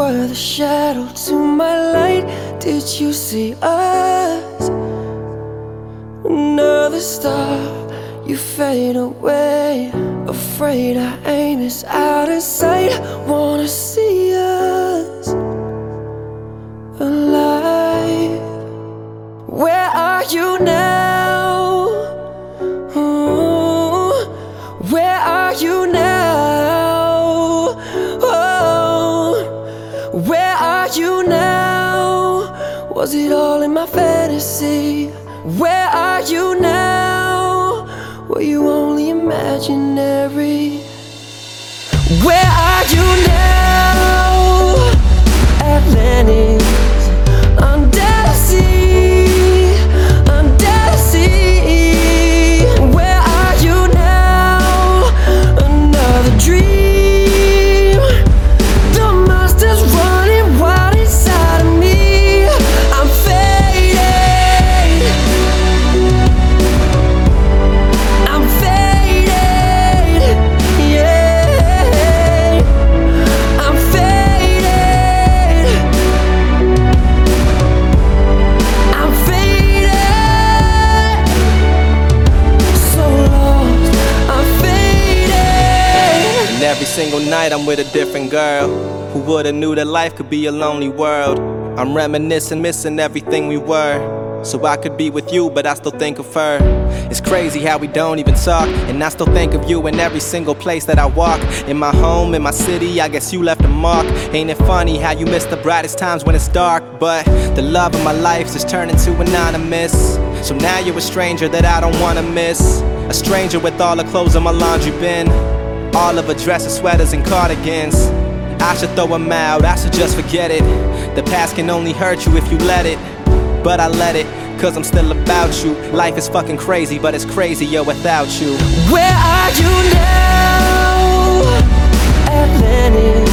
were the shadow to my light. Did you see us? Another star, you fade away. Afraid our aim is out of sight. Wanna see us alive. Where are you now? Ooh, where are you now? Oh, where are you now? Was it all in my fantasy? Where are you now? Were you only imaginary? Where are you now? Atlantis, under the sea, under the sea. Where are you now? Another dream. The monster's running wild inside of me. I'm fading. I'm fading. Yeah. I'm fading. I'm fading. So lost. I'm fading. And every single night I'm with a different girl. Who would've knew that life could be a lonely world? I'm reminiscing, missing everything we were. So I could be with you, but I still think of her. It's crazy how we don't even talk, and I still think of you in every single place that I walk. In my home, in my city, I guess you left a mark. Ain't it funny how you miss the brightest times when it's dark? But the love of my life's just turned into anonymous. So now you're a stranger that I don't wanna miss. A stranger with all the clothes in my laundry bin, all of her dresses, sweaters, and cardigans. I should throw them out, I should just forget it. The past can only hurt you if you let it. But I let it, cause I'm still about you. Life is fucking crazy, but it's crazier without you. Where are you now? Atlantis.